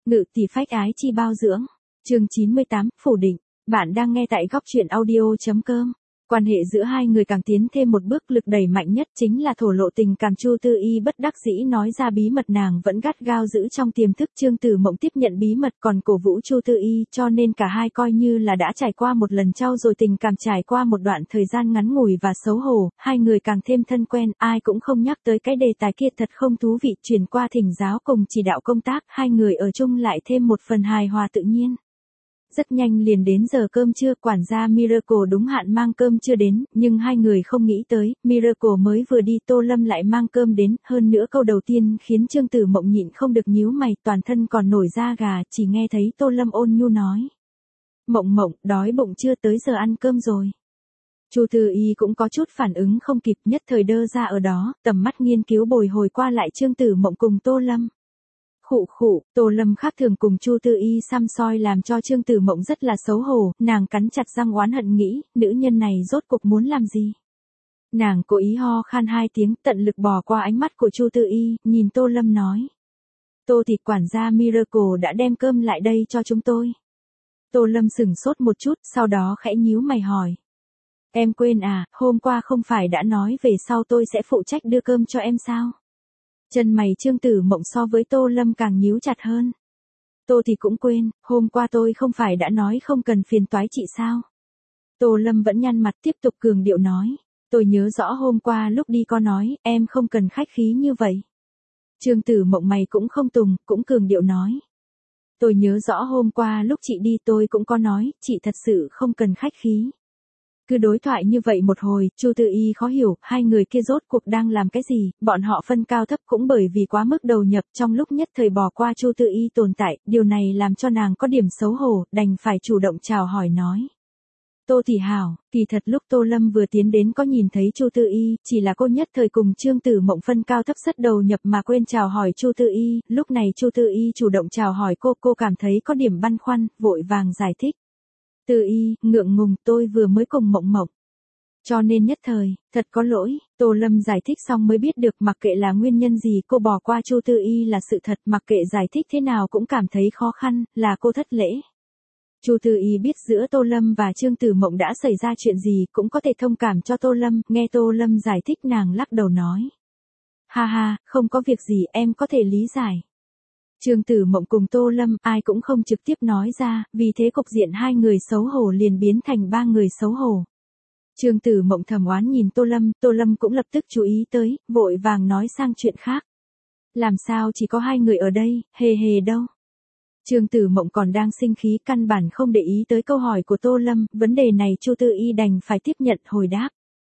Ngự tỷ phách ái chi bao dưỡng. Chương 98, phủ định. Bạn đang nghe tại góc truyện audio.com. Quan hệ giữa hai người càng tiến thêm một bước, lực đẩy mạnh nhất chính là thổ lộ tình cảm. Chu Tư Y bất đắc dĩ nói ra bí mật nàng vẫn gắt gao giữ trong tiềm thức. Trương Tử Mộng tiếp nhận bí mật còn cổ vũ Chu Tư Y, cho nên cả hai coi như là đã trải qua một lần trau dồi tình cảm, trải qua một đoạn thời gian ngắn ngủi và xấu hổ, hai người càng thêm thân quen. Ai cũng không nhắc tới cái đề tài kia thật không thú vị. Chuyển qua thỉnh giáo cùng chỉ đạo công tác, hai người ở chung lại thêm một phần hài hòa tự nhiên. Rất nhanh liền đến giờ cơm trưa, quản gia Miracle đúng hạn mang cơm chưa đến, nhưng hai người không nghĩ tới, Miracle mới vừa đi Tô Lâm lại mang cơm đến, hơn nữa câu đầu tiên khiến Trương Tử Mộng nhịn không được nhíu mày, toàn thân còn nổi da gà, chỉ nghe thấy Tô Lâm ôn nhu nói. Mộng Mộng, đói bụng chưa, tới giờ ăn cơm rồi. Chu Tư Y cũng có chút phản ứng không kịp, nhất thời đơ ra ở đó, tầm mắt nghiên cứu bồi hồi qua lại Trương Tử Mộng cùng Tô Lâm. Khụ khụ, Tô Lâm khác thường cùng Chu Tư Y xăm soi làm cho Trương Tử Mộng rất là xấu hổ, nàng cắn chặt răng oán hận nghĩ, nữ nhân này rốt cuộc muốn làm gì. Nàng cố ý ho khan hai tiếng, tận lực bỏ qua ánh mắt của Chu Tư Y, nhìn Tô Lâm nói. Tô thì quản gia Miracle đã đem cơm lại đây cho chúng tôi. Tô Lâm sửng sốt một chút, sau đó khẽ nhíu mày hỏi. Em quên à, hôm qua không phải đã nói về sau tôi sẽ phụ trách đưa cơm cho em sao? Chân mày Trương Tử Mộng so với Tô Lâm càng nhíu chặt hơn. Tô thì cũng quên, hôm qua tôi không phải đã nói không cần phiền toái chị sao? Tô Lâm vẫn nhăn mặt tiếp tục cường điệu nói. Tôi nhớ rõ hôm qua lúc đi có nói, em không cần khách khí như vậy. Trương Tử Mộng mày cũng không tùng, cũng cường điệu nói. Tôi nhớ rõ hôm qua lúc chị đi tôi cũng có nói, chị thật sự không cần khách khí. Cứ đối thoại như vậy một hồi, Chu Tư Y khó hiểu, hai người kia rốt cuộc đang làm cái gì, bọn họ phân cao thấp cũng bởi vì quá mức đầu nhập, trong lúc nhất thời bỏ qua Chu Tư Y tồn tại, điều này làm cho nàng có điểm xấu hổ, đành phải chủ động chào hỏi nói. Tô thì hảo, kỳ thật lúc Tô Lâm vừa tiến đến có nhìn thấy Chu Tư Y, chỉ là cô nhất thời cùng Trương Tử Mộng phân cao thấp rất đầu nhập mà quên chào hỏi Chu Tư Y, lúc này Chu Tư Y chủ động chào hỏi cô cảm thấy có điểm băn khoăn, vội vàng giải thích. Tư Y, ngượng ngùng, tôi vừa mới cùng Mộng Mộng. Cho nên nhất thời, thật có lỗi, Tô Lâm giải thích xong mới biết được mặc kệ là nguyên nhân gì cô bỏ qua Chu Tư Y là sự thật, mặc kệ giải thích thế nào cũng cảm thấy khó khăn, là cô thất lễ. Chu Tư Y biết giữa Tô Lâm và Trương Tử Mộng đã xảy ra chuyện gì, cũng có thể thông cảm cho Tô Lâm, nghe Tô Lâm giải thích nàng lắc đầu nói. Ha ha, không có việc gì, em có thể lý giải. Trương Tử Mộng cùng Tô Lâm ai cũng không trực tiếp nói ra, vì thế cục diện hai người xấu hổ liền biến thành ba người xấu hổ. Trương Tử Mộng thầm oán nhìn Tô Lâm cũng lập tức chú ý tới, vội vàng nói sang chuyện khác. Làm sao chỉ có hai người ở đây, hề hề đâu. Trương Tử Mộng còn đang sinh khí căn bản không để ý tới câu hỏi của Tô Lâm, vấn đề này Chu Tư Y đành phải tiếp nhận hồi đáp.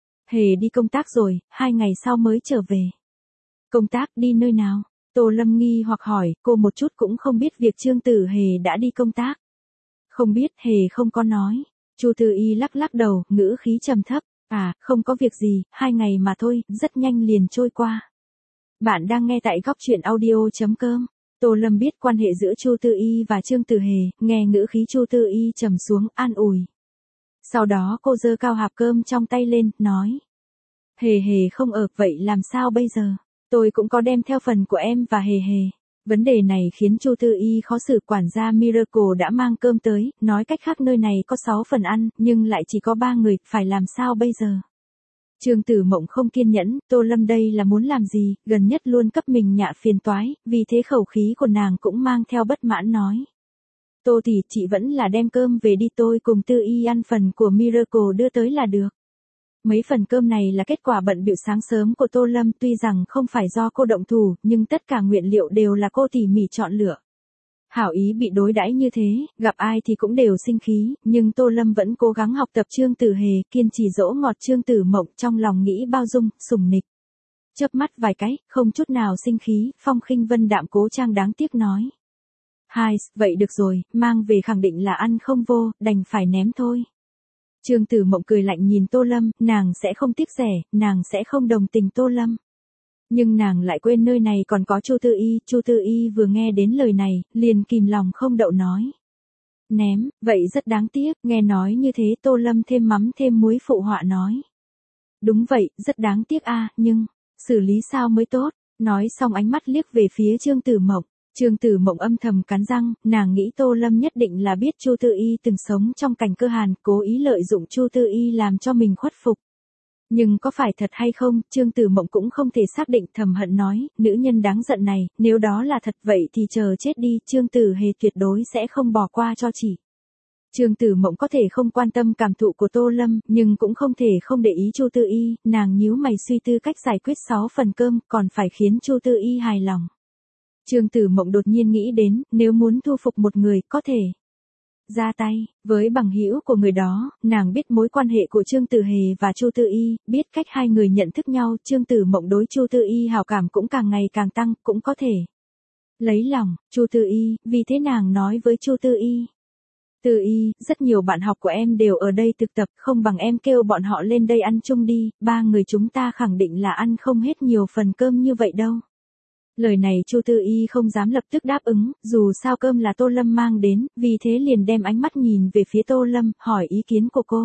Hề đi công tác rồi, 2 ngày sau mới trở về. Công tác đi nơi nào? Tô Lâm nghi hoặc hỏi, cô một chút cũng không biết việc Trương Tử Hề đã đi công tác. Không biết, Hề không có nói. Chu Tư Y lắc lắc đầu, ngữ khí trầm thấp. À, không có việc gì, 2 ngày mà thôi, rất nhanh liền trôi qua. Bạn đang nghe tại góc truyện audio.com. Tô Lâm biết quan hệ giữa Chu Tư Y và Trương Tử Hề, nghe ngữ khí Chu Tư Y trầm xuống, an ủi. Sau đó cô giơ cao hộp cơm trong tay lên, nói. Hề hề không ở, vậy làm sao bây giờ? Tôi cũng có đem theo phần của em và hề hề. Vấn đề này khiến Chu Tư Y khó xử, quản gia Miracle đã mang cơm tới, nói cách khác nơi này có 6 phần ăn, nhưng lại chỉ có 3 người, phải làm sao bây giờ? Trương Tử Mộng không kiên nhẫn, Tô Lâm đây là muốn làm gì, gần nhất luôn cấp mình nhạ phiền toái, vì thế khẩu khí của nàng cũng mang theo bất mãn nói. Tô thì chị vẫn là đem cơm về đi, tôi cùng Tư Y ăn phần của Miracle đưa tới là được. Mấy phần cơm này là kết quả bận bịu sáng sớm của Tô Lâm, tuy rằng không phải do cô động thủ, nhưng tất cả nguyên liệu đều là cô tỉ mỉ chọn lựa. Hảo ý bị đối đãi như thế, gặp ai thì cũng đều sinh khí, nhưng Tô Lâm vẫn cố gắng học tập Trương Tử Hề, kiên trì dỗ ngọt Trương Tử Mộng, trong lòng nghĩ bao dung, sủng nịch. Chớp mắt vài cái, không chút nào sinh khí, Phong Khinh Vân đạm cố trang đáng tiếc nói. Hai, vậy được rồi, mang về khẳng định là ăn không vô, đành phải ném thôi. Trương Tử Mộng cười lạnh nhìn Tô Lâm, nàng sẽ không tiếc rẻ, nàng sẽ không đồng tình Tô Lâm. Nhưng nàng lại quên nơi này còn có Chu Tư Y vừa nghe đến lời này, liền kìm lòng không đậu nói. Ném, vậy rất đáng tiếc, nghe nói như thế Tô Lâm thêm mắm thêm muối phụ họa nói. Đúng vậy, rất đáng tiếc a, nhưng, xử lý sao mới tốt, nói xong ánh mắt liếc về phía Trương Tử Mộng. Trương Tử Mộng âm thầm cắn răng, nàng nghĩ Tô Lâm nhất định là biết Chu Tư Y từng sống trong cảnh cơ hàn, cố ý lợi dụng Chu Tư Y làm cho mình khuất phục. Nhưng có phải thật hay không, Trương Tử Mộng cũng không thể xác định, thầm hận nói, nữ nhân đáng giận này, nếu đó là thật vậy thì chờ chết đi, Trương Tử Hề tuyệt đối sẽ không bỏ qua cho chị. Trương Tử Mộng có thể không quan tâm cảm thụ của Tô Lâm, nhưng cũng không thể không để ý Chu Tư Y, nàng nhíu mày suy tư cách giải quyết 6 phần cơm, còn phải khiến Chu Tư Y hài lòng. Trương Tử Mộng đột nhiên nghĩ đến, nếu muốn thu phục một người, có thể ra tay với bằng hữu của người đó, nàng biết mối quan hệ của Trương Tử Hề và Chu Tư Y, biết cách hai người nhận thức nhau, Trương Tử Mộng đối Chu Tư Y hảo cảm cũng càng ngày càng tăng, cũng có thể lấy lòng Chu Tư Y, vì thế nàng nói với Chu Tư Y. Tư Y, rất nhiều bạn học của em đều ở đây thực tập, không bằng em kêu bọn họ lên đây ăn chung đi, 3 người chúng ta khẳng định là ăn không hết nhiều phần cơm như vậy đâu. Lời này Chu Tư Y không dám lập tức đáp ứng, dù sao cơm là Tô Lâm mang đến, vì thế liền đem ánh mắt nhìn về phía Tô Lâm, hỏi ý kiến của cô.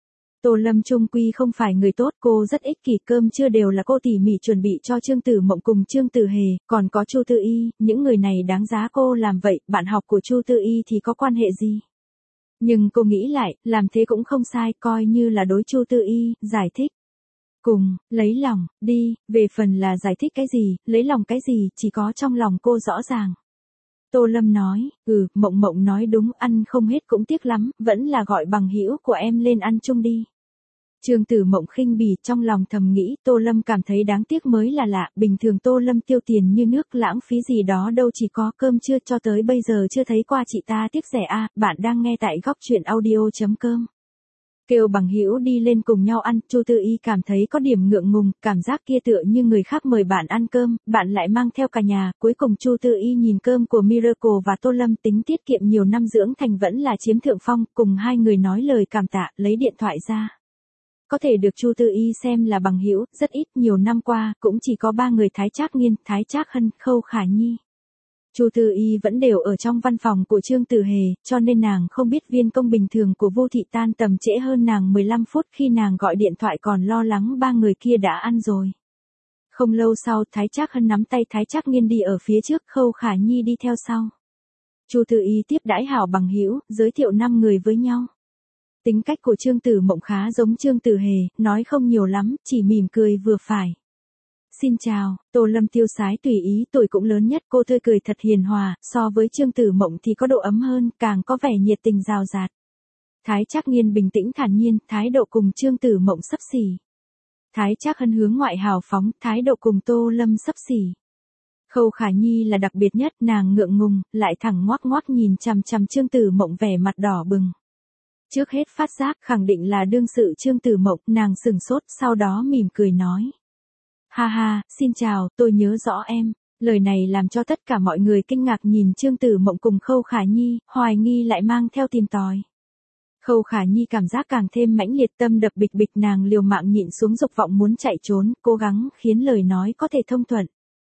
Tô Lâm chung quy không phải người tốt, cô rất ích kỷ, cơm chưa đều là cô tỉ mỉ chuẩn bị cho Trương Tử Mộng cùng Trương Tử Hề, còn có Chu Tư Y, những người này đáng giá cô làm vậy, bạn học của Chu Tư Y thì có quan hệ gì? Nhưng cô nghĩ lại, làm thế cũng không sai, coi như là đối Chu Tư Y, giải thích. Cùng, lấy lòng, đi, về phần là giải thích cái gì, lấy lòng cái gì, chỉ có trong lòng cô rõ ràng. Tô Lâm nói, Mộng Mộng nói đúng, ăn không hết cũng tiếc lắm, vẫn là gọi bằng hữu của em lên ăn chung đi. Trương Tử Mộng khinh bỉ, trong lòng thầm nghĩ, Tô Lâm cảm thấy đáng tiếc mới là lạ, bình thường Tô Lâm tiêu tiền như nước, lãng phí gì đó đâu, chỉ có cơm trưa cho tới bây giờ chưa thấy qua chị ta tiếc rẻ a. Bạn đang nghe tại góc truyện audio.com. Kêu bằng hữu đi lên cùng nhau ăn, Chu Tư Y cảm thấy có điểm ngượng ngùng, cảm giác kia tựa như người khác mời bạn ăn cơm, bạn lại mang theo cả nhà, cuối cùng Chu Tư Y nhìn cơm của Miracle và Tô Lâm, tính tiết kiệm nhiều năm dưỡng thành vẫn là chiếm thượng phong, cùng hai người nói lời cảm tạ, lấy điện thoại ra. Có thể được Chu Tư Y xem là bằng hữu, rất ít, nhiều năm qua, cũng chỉ có 3 người Thái Trác Nghiên, Thái Trác Hân, Khâu Khả Nhi. Chu Tư Y vẫn đều ở trong văn phòng của Trương Tử Hề, cho nên nàng không biết viên công bình thường của Vô Thị tan tầm trễ hơn nàng 15 phút, khi nàng gọi điện thoại còn lo lắng 3 người kia đã ăn rồi. Không lâu sau, Thái Trác Hân nắm tay Thái Trác Nghiên đi ở phía trước, Khâu Khả Nhi đi theo sau. Chu Tư Y tiếp đãi hảo bằng hữu, giới thiệu 5 người với nhau. Tính cách của Trương Tử Mộng khá giống Trương Tử Hề, nói không nhiều lắm, chỉ mỉm cười vừa phải. Xin chào, Tô Lâm tiêu sái tùy ý, tuổi cũng lớn nhất, cô tươi cười thật hiền hòa, so với Trương Tử Mộng thì có độ ấm hơn, càng có vẻ nhiệt tình rào rạt. Thái Trác Nghiên bình tĩnh thản nhiên, thái độ cùng Trương Tử Mộng xấp xỉ. Thái Trác Hân hướng ngoại hào phóng, thái độ cùng Tô Lâm xấp xỉ. Khâu Khả Nhi là đặc biệt nhất, nàng ngượng ngùng, lại thẳng ngoác ngoác nhìn chằm chằm Trương Tử Mộng vẻ mặt đỏ bừng. Trước hết phát giác khẳng định là đương sự Trương Tử Mộng, nàng sừng sốt, sau đó mỉm cười nói. Ha ha, xin chào, tôi nhớ rõ em. Lời này làm cho tất cả mọi người kinh ngạc nhìn Trương Tử Mộng cùng Khâu Khả Nhi, hoài nghi lại mang theo tìm tòi. Khâu Khả Nhi cảm giác càng thêm mãnh liệt, tâm đập bịch bịch, nàng liều mạng nhịn xuống dục vọng muốn chạy trốn, cố gắng khiến lời nói có thể thông thuận.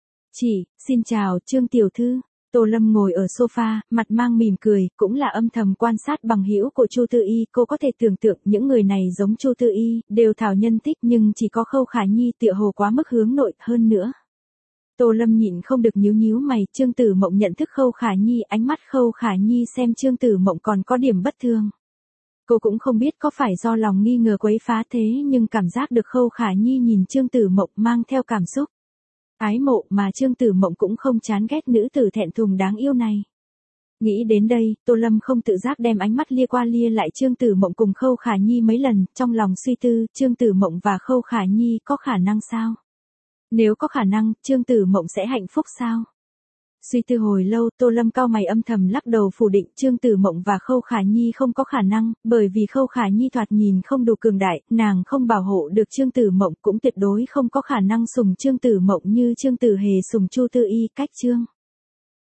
Xin chào, Trương tiểu thư. Tô Lâm ngồi ở sofa, mặt mang mỉm cười, cũng là âm thầm quan sát bằng hữu của Chu Tư Y, cô có thể tưởng tượng những người này giống Chu Tư Y, đều thảo nhân thích, nhưng chỉ có Khâu Khả Nhi tựa hồ quá mức hướng nội hơn nữa. Tô Lâm nhịn không được nhíu nhíu mày, Trương Tử Mộng nhận thức Khâu Khả Nhi, ánh mắt Khâu Khả Nhi xem Trương Tử Mộng còn có điểm bất thường. Cô cũng không biết có phải do lòng nghi ngờ quấy phá thế, nhưng cảm giác được Khâu Khả Nhi nhìn Trương Tử Mộng mang theo cảm xúc ái mộ, mà Trương Tử Mộng cũng không chán ghét nữ tử thẹn thùng đáng yêu này. Nghĩ đến đây, Tô Lâm không tự giác đem ánh mắt lia qua lia lại Trương Tử Mộng cùng Khâu Khả Nhi mấy lần, trong lòng suy tư, Trương Tử Mộng và Khâu Khả Nhi có khả năng sao? Nếu có khả năng, Trương Tử Mộng sẽ hạnh phúc sao? Suy tư hồi lâu, Tô Lâm cau mày âm thầm lắc đầu phủ định, Trương Tử Mộng và Khâu Khả Nhi không có khả năng, bởi vì Khâu Khả Nhi thoạt nhìn không đủ cường đại, nàng không bảo hộ được Trương Tử Mộng, cũng tuyệt đối không có khả năng sủng Trương Tử Mộng như Trương Tử Hề sủng Chu Tư Y, cách Trương